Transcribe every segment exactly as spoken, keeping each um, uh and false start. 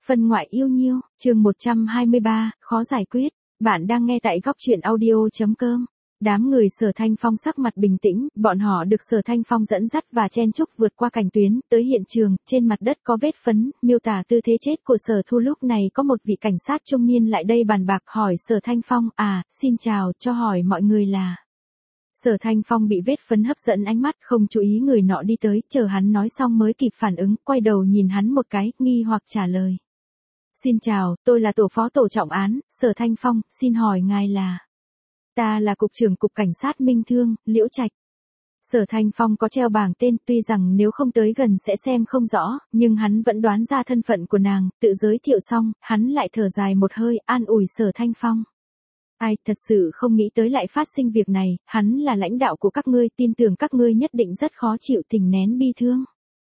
Phân ngoại yêu nhiêu, chương một trăm hai mươi ba, khó giải quyết. Bạn đang nghe tại góc truyện audio.com. Đám người Sở Thanh Phong sắc mặt bình tĩnh, bọn họ được Sở Thanh Phong dẫn dắt và chen chúc vượt qua cảnh tuyến, tới hiện trường, trên mặt đất có vết phấn, miêu tả tư thế chết của Sở Thu. Lúc này có một vị cảnh sát trung niên lại đây bàn bạc hỏi Sở Thanh Phong, à, xin chào, cho hỏi mọi người là... Sở Thanh Phong bị vết phấn hấp dẫn ánh mắt, không chú ý người nọ đi tới, chờ hắn nói xong mới kịp phản ứng, quay đầu nhìn hắn một cái, nghi hoặc trả lời. Xin chào, tôi là tổ phó tổ trọng án, Sở Thanh Phong, xin hỏi ngài là... Ta là cục trưởng cục cảnh sát Minh Thương, Liễu Trạch. Sở Thanh Phong có treo bảng tên, tuy rằng nếu không tới gần sẽ xem không rõ, nhưng hắn vẫn đoán ra thân phận của nàng, tự giới thiệu xong, hắn lại thở dài một hơi, an ủi Sở Thanh Phong. Ai, thật sự không nghĩ tới lại phát sinh việc này, hắn là lãnh đạo của các ngươi, tin tưởng các ngươi nhất định rất khó chịu tình nén bi thương.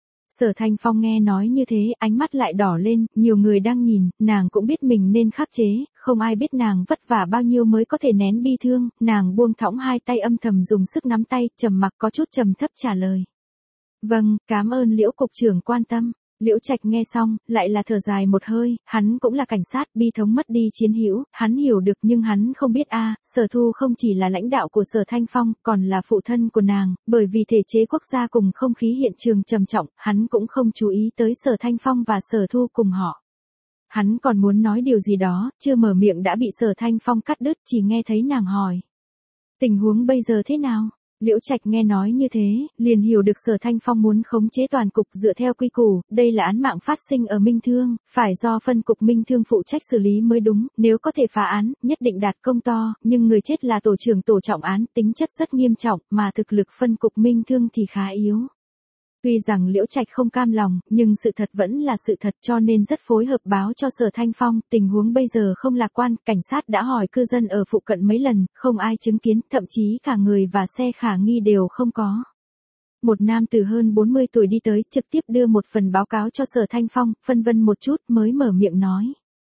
Sở Thanh Phong nghe nói như thế, ánh mắt lại đỏ lên, nhiều người đang nhìn, nàng cũng biết mình nên khắc chế, không ai biết nàng vất vả bao nhiêu mới có thể nén bi thương, nàng buông thõng hai tay âm thầm dùng sức nắm tay, trầm mặc có chút trầm thấp trả lời. Vâng, cảm ơn Liễu cục trưởng quan tâm. Liễu Trạch nghe xong, lại là thở dài một hơi, hắn cũng là cảnh sát, bi thống mất đi chiến hữu, hắn hiểu được nhưng hắn không biết a, Sở Thu không chỉ là lãnh đạo của Sở Thanh Phong, còn là phụ thân của nàng, bởi vì thể chế quốc gia cùng không khí hiện trường trầm trọng, hắn cũng không chú ý tới Sở Thanh Phong và Sở Thu cùng họ. Hắn còn muốn nói điều gì đó, chưa mở miệng đã bị Sở Thanh Phong cắt đứt, chỉ nghe thấy nàng hỏi. Tình huống bây giờ thế nào? Liễu Trạch nghe nói như thế, liền hiểu được Sở Thanh Phong muốn khống chế toàn cục dựa theo quy củ, đây là án mạng phát sinh ở Minh Thương, phải do phân cục Minh Thương phụ trách xử lý mới đúng, nếu có thể phá án, nhất định đạt công to, nhưng người chết là tổ trưởng tổ trọng án, tính chất rất nghiêm trọng, mà thực lực phân cục Minh Thương thì khá yếu. Tuy rằng Liễu Trạch không cam lòng, nhưng sự thật vẫn là sự thật cho nên rất phối hợp báo cho Sở Thanh Phong, tình huống bây giờ không lạc quan, cảnh sát đã hỏi cư dân ở phụ cận mấy lần, không ai chứng kiến, thậm chí cả người và xe khả nghi đều không có. Một nam từ hơn bốn mươi tuổi đi tới, trực tiếp đưa một phần báo cáo cho Sở Thanh Phong, phân vân một chút mới mở miệng nói.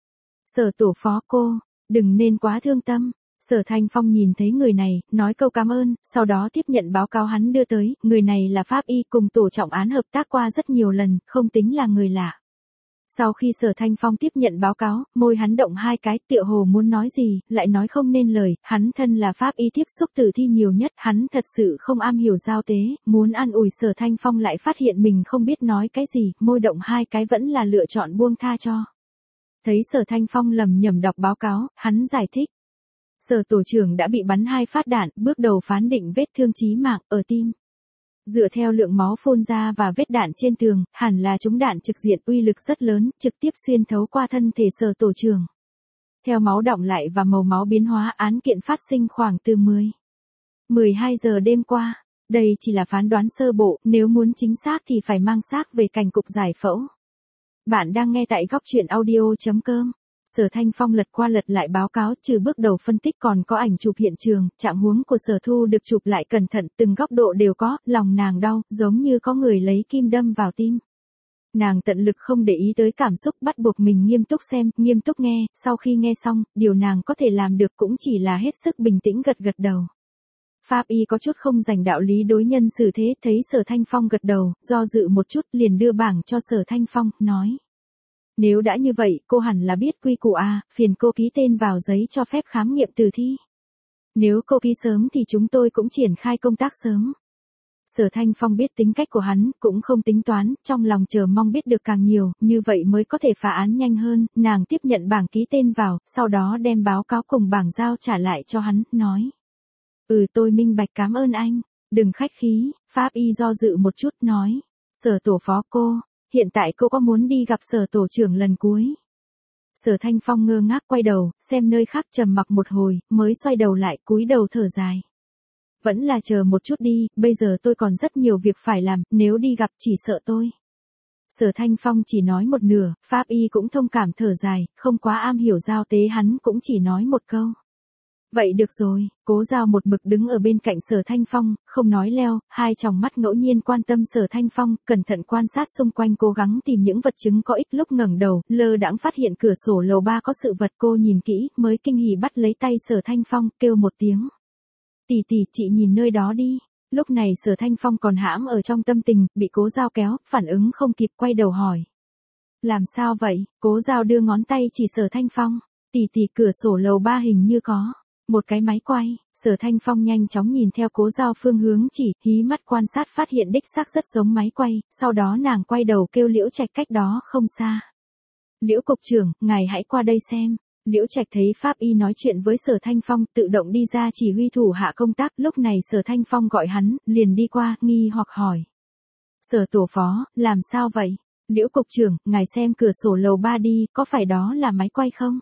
Sở tổ phó cô, đừng nên quá thương tâm. Sở Thanh Phong nhìn thấy người này, nói câu cảm ơn, sau đó tiếp nhận báo cáo hắn đưa tới, người này là pháp y cùng tổ trọng án hợp tác qua rất nhiều lần, không tính là người lạ. Sau khi Sở Thanh Phong tiếp nhận báo cáo, môi hắn động hai cái, tựa hồ muốn nói gì, lại nói không nên lời, hắn thân là pháp y tiếp xúc tử thi nhiều nhất, hắn thật sự không am hiểu giao tế, muốn an ủi Sở Thanh Phong lại phát hiện mình không biết nói cái gì, môi động hai cái vẫn là lựa chọn buông tha cho. Thấy Sở Thanh Phong lầm nhầm đọc báo cáo, hắn giải thích. Sở tổ trưởng đã bị bắn hai phát đạn, bước đầu phán định vết thương chí mạng ở tim. Dựa theo lượng máu phun ra và vết đạn trên tường, hẳn là trúng đạn trực diện uy lực rất lớn, trực tiếp xuyên thấu qua thân thể Sở tổ trưởng. Theo máu đọng lại và màu máu biến hóa, án kiện phát sinh khoảng từ mười, mười hai giờ đêm qua. Đây chỉ là phán đoán sơ bộ, nếu muốn chính xác thì phải mang xác về cảnh cục giải phẫu. Bạn đang nghe tại góc truyện audio.com. Sở Thanh Phong lật qua lật lại báo cáo, trừ bước đầu phân tích còn có ảnh chụp hiện trường, trạng huống của Sở Thu được chụp lại cẩn thận, từng góc độ đều có, lòng nàng đau, giống như có người lấy kim đâm vào tim. Nàng tận lực không để ý tới cảm xúc, bắt buộc mình nghiêm túc xem, nghiêm túc nghe, sau khi nghe xong, điều nàng có thể làm được cũng chỉ là hết sức bình tĩnh gật gật đầu. Pháp y có chút không dành đạo lý đối nhân xử thế, thấy Sở Thanh Phong gật đầu, do dự một chút liền đưa bảng cho Sở Thanh Phong, nói. Nếu đã như vậy, cô hẳn là biết quy củ a, phiền cô ký tên vào giấy cho phép khám nghiệm tử thi. Nếu cô ký sớm thì chúng tôi cũng triển khai công tác sớm. Sở Thanh Phong biết tính cách của hắn, cũng không tính toán, trong lòng chờ mong biết được càng nhiều, như vậy mới có thể phá án nhanh hơn, nàng tiếp nhận bảng ký tên vào, sau đó đem báo cáo cùng bảng giao trả lại cho hắn, nói. Ừ tôi minh bạch cảm ơn anh, đừng khách khí, pháp y do dự một chút nói. Sở tổ phó cô. Hiện tại cô có muốn đi gặp Sở tổ trưởng lần cuối? Sở Thanh Phong ngơ ngác quay đầu, xem nơi khác trầm mặc một hồi, mới xoay đầu lại cúi đầu thở dài. Vẫn là chờ một chút đi, bây giờ tôi còn rất nhiều việc phải làm, nếu đi gặp chỉ sợ tôi. Sở Thanh Phong chỉ nói một nửa, pháp y cũng thông cảm thở dài, không quá am hiểu giao tế hắn cũng chỉ nói một câu. Vậy được rồi, Cố Giao một mực đứng ở bên cạnh Sở Thanh Phong, không nói leo, hai tròng mắt ngẫu nhiên quan tâm Sở Thanh Phong, cẩn thận quan sát xung quanh cố gắng tìm những vật chứng có ích, lúc ngẩng đầu, lơ đãng phát hiện cửa sổ lầu ba có sự vật, cô nhìn kỹ, mới kinh hỉ bắt lấy tay Sở Thanh Phong, kêu một tiếng. Tỷ tỷ, chị nhìn nơi đó đi. Lúc này Sở Thanh Phong còn hãm ở trong tâm tình, bị Cố Giao kéo, phản ứng không kịp quay đầu hỏi. Làm sao vậy? Cố Giao đưa ngón tay chỉ Sở Thanh Phong. Tỷ tỷ, cửa sổ lầu ba hình như có một cái máy quay. Sở Thanh Phong nhanh chóng nhìn theo Cố Giao phương hướng chỉ, hí mắt quan sát phát hiện đích xác rất giống máy quay, sau đó nàng quay đầu kêu Liễu Trạch cách đó không xa. Liễu cục trưởng, ngài hãy qua đây xem. Liễu Trạch thấy pháp y nói chuyện với Sở Thanh Phong, tự động đi ra chỉ huy thủ hạ công tác, lúc này Sở Thanh Phong gọi hắn, liền đi qua, nghi hoặc hỏi. Sở tổ phó, làm sao vậy? Liễu cục trưởng, ngài xem cửa sổ lầu ba đi, có phải đó là máy quay không?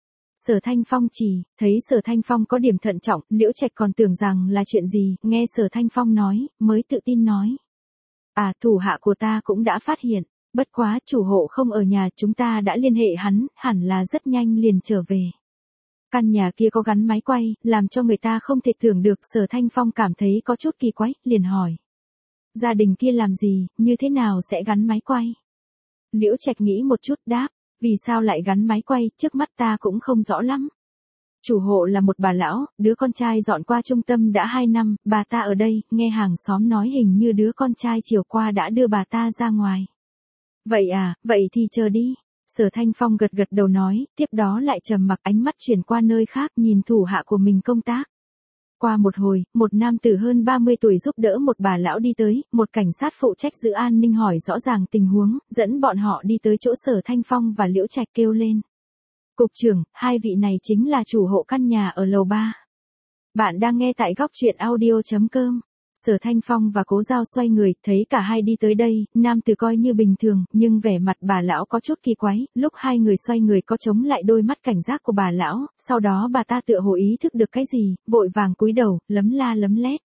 Sở Thanh Phong chỉ, thấy Sở Thanh Phong có điểm thận trọng, Liễu Trạch còn tưởng rằng là chuyện gì, nghe Sở Thanh Phong nói, mới tự tin nói. À, thủ hạ của ta cũng đã phát hiện, bất quá chủ hộ không ở nhà, chúng ta đã liên hệ hắn, hẳn là rất nhanh liền trở về. Căn nhà kia có gắn máy quay, làm cho người ta không thể tưởng được. Sở Thanh Phong cảm thấy có chút kỳ quái, liền hỏi. Gia đình kia làm gì, như thế nào sẽ gắn máy quay? Liễu Trạch nghĩ một chút đáp, vì sao lại gắn máy quay, trước mắt ta cũng không rõ lắm. Chủ hộ là một bà lão, đứa con trai dọn qua trung tâm đã hai năm, bà ta ở đây, nghe hàng xóm nói hình như đứa con trai chiều qua đã đưa bà ta ra ngoài. Vậy à, vậy thì chờ đi. Sở Thanh Phong gật gật đầu nói, tiếp đó lại trầm mặc, ánh mắt chuyển qua nơi khác nhìn thủ hạ của mình công tác. Qua một hồi, một nam tử hơn ba mươi tuổi giúp đỡ một bà lão đi tới, một cảnh sát phụ trách giữ an ninh hỏi rõ ràng tình huống, dẫn bọn họ đi tới chỗ Sở Thanh Phong và Liễu Trạch kêu lên. Cục trưởng, hai vị này chính là chủ hộ căn nhà ở lầu ba. Bạn đang nghe tại góc truyện audio chấm com. Sở Thanh Phong và Cố Giao xoay người, thấy cả hai đi tới đây, nam tử coi như bình thường, nhưng vẻ mặt bà lão có chút kỳ quái, lúc hai người xoay người có chống lại đôi mắt cảnh giác của bà lão, sau đó bà ta tựa hồ ý thức được cái gì, vội vàng cúi đầu, lấm la lấm lét.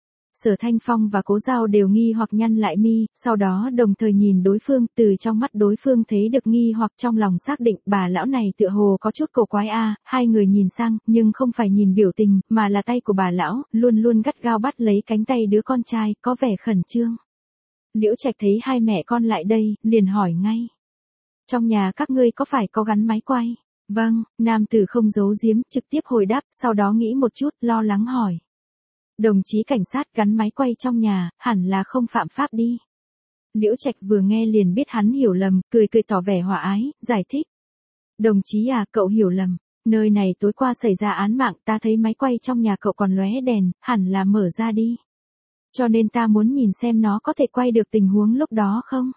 Sở Thanh Phong và Cố Giao đều nghi hoặc nhăn lại mi, sau đó đồng thời nhìn đối phương, từ trong mắt đối phương thấy được nghi hoặc, trong lòng xác định bà lão này tựa hồ có chút cổ quái a. Hai người nhìn sang, nhưng không phải nhìn biểu tình, mà là tay của bà lão, luôn luôn gắt gao bắt lấy cánh tay đứa con trai, có vẻ khẩn trương. Liễu Trạch thấy hai mẹ con lại đây, liền hỏi ngay. Trong nhà các ngươi có phải có gắn máy quay? Vâng, nam tử không giấu giếm, trực tiếp hồi đáp, sau đó nghĩ một chút, lo lắng hỏi. Đồng chí cảnh sát, gắn máy quay trong nhà, hẳn là không phạm pháp đi. Liễu Trạch vừa nghe liền biết hắn hiểu lầm, cười cười tỏ vẻ hòa ái, giải thích. Đồng chí à, cậu hiểu lầm. Nơi này tối qua xảy ra án mạng, ta thấy máy quay trong nhà cậu còn lóe đèn, hẳn là mở ra đi. Cho nên ta muốn nhìn xem nó có thể quay được tình huống lúc đó không?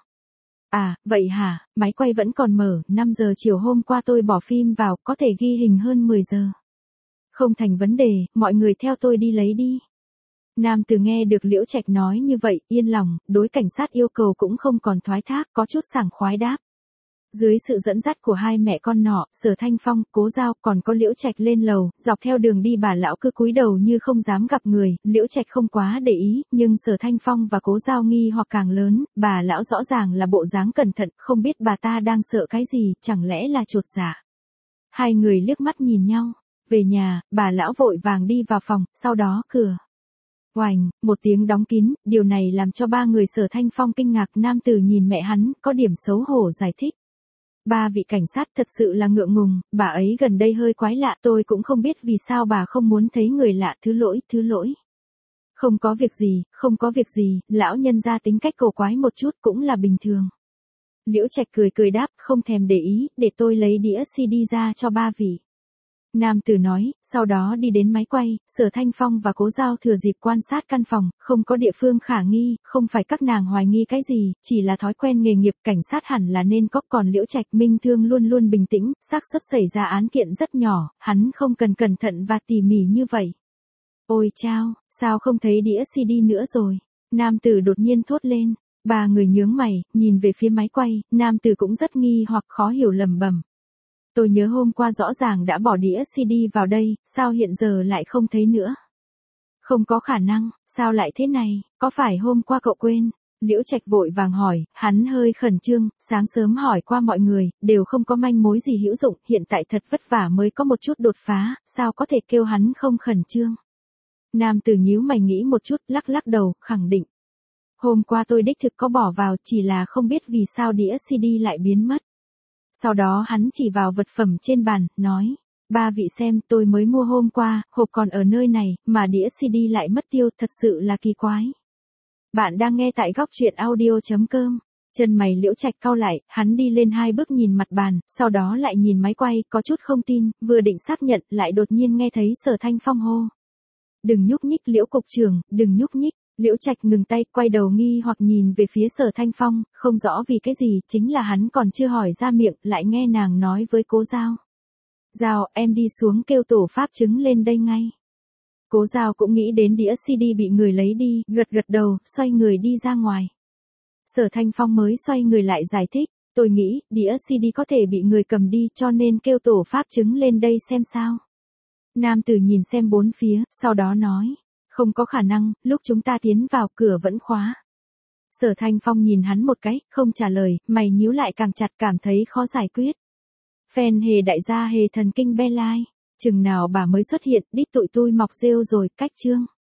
À, vậy hả, máy quay vẫn còn mở, năm giờ chiều hôm qua tôi bỏ phim vào, có thể ghi hình hơn mười giờ. Không thành vấn đề, mọi người theo tôi đi lấy đi. Nam tử nghe được Liễu Trạch nói như vậy, yên lòng, đối cảnh sát yêu cầu cũng không còn thoái thác, có chút sảng khoái đáp. Dưới sự dẫn dắt của hai mẹ con nọ, Sở Thanh Phong, Cố Giao, còn có Liễu Trạch lên lầu, dọc theo đường đi bà lão cứ cúi đầu như không dám gặp người, Liễu Trạch không quá để ý, nhưng Sở Thanh Phong và Cố Giao nghi hoặc càng lớn, bà lão rõ ràng là bộ dáng cẩn thận, không biết bà ta đang sợ cái gì, chẳng lẽ là chột dạ. Hai người liếc mắt nhìn nhau, về nhà, bà lão vội vàng đi vào phòng, sau đó cửa. Oành, một tiếng đóng kín, điều này làm cho ba người Sở Thanh Phong kinh ngạc, nam tử nhìn mẹ hắn, có điểm xấu hổ giải thích. Ba vị cảnh sát thật sự là ngượng ngùng, bà ấy gần đây hơi quái lạ, tôi cũng không biết vì sao bà không muốn thấy người lạ, thứ lỗi, thứ lỗi. Không có việc gì, không có việc gì, lão nhân gia tính cách cổ quái một chút cũng là bình thường. Liễu Trạch cười cười đáp, không thèm để ý, để tôi lấy đĩa xê đê ra cho ba vị. Nam tử nói, sau đó đi đến máy quay, Sở Thanh Phong và Cố Giao thừa dịp quan sát căn phòng, không có địa phương khả nghi, không phải các nàng hoài nghi cái gì, chỉ là thói quen nghề nghiệp, cảnh sát hẳn là nên có, còn Liễu Trạch Minh Thương luôn luôn bình tĩnh, xác suất xảy ra án kiện rất nhỏ, hắn không cần cẩn thận và tỉ mỉ như vậy. Ôi chao, sao không thấy đĩa xê đê nữa rồi? Nam tử đột nhiên thốt lên, ba người nhướng mày, nhìn về phía máy quay, nam tử cũng rất nghi hoặc khó hiểu lẩm bẩm. Tôi nhớ hôm qua rõ ràng đã bỏ đĩa xê đê vào đây, sao hiện giờ lại không thấy nữa? Không có khả năng, sao lại thế này, có phải hôm qua cậu quên? Liễu Trạch vội vàng hỏi, hắn hơi khẩn trương, sáng sớm hỏi qua mọi người, đều không có manh mối gì hữu dụng, hiện tại thật vất vả mới có một chút đột phá, sao có thể kêu hắn không khẩn trương? Nam tử nhíu mày nghĩ một chút, lắc lắc đầu, khẳng định. Hôm qua tôi đích thực có bỏ vào, chỉ là không biết vì sao đĩa xê đê lại biến mất. Sau đó hắn chỉ vào vật phẩm trên bàn, nói, ba vị xem, tôi mới mua hôm qua, hộp còn ở nơi này, mà đĩa xê đê lại mất tiêu, thật sự là kỳ quái. Bạn đang nghe tại góc truyện audio chấm com. Chân mày Liễu Trạch cau lại, hắn đi lên hai bước nhìn mặt bàn, sau đó lại nhìn máy quay, có chút không tin, vừa định xác nhận, lại đột nhiên nghe thấy Sở Thanh Phong hô. Đừng nhúc nhích Liễu cục trưởng, đừng nhúc nhích. Liễu Trạch ngừng tay, quay đầu nghi hoặc nhìn về phía Sở Thanh Phong, không rõ vì cái gì, chính là hắn còn chưa hỏi ra miệng, lại nghe nàng nói với Cố Giao. Giao, em đi xuống kêu tổ pháp chứng lên đây ngay. Cố Giao cũng nghĩ đến đĩa xê đê bị người lấy đi, gật gật đầu, xoay người đi ra ngoài. Sở Thanh Phong mới xoay người lại giải thích, tôi nghĩ, đĩa xê đê có thể bị người cầm đi cho nên kêu tổ pháp chứng lên đây xem sao. Nam tử nhìn xem bốn phía, sau đó nói, không có khả năng, lúc chúng ta tiến vào cửa vẫn khóa. Sở Thanh Phong nhìn hắn một cái, không trả lời, mày nhíu lại càng chặt cảm thấy khó giải quyết. Phen hề đại gia hề thần kinh be lai, chừng nào bà mới xuất hiện, đít tụi tui mọc rêu rồi, cách chương.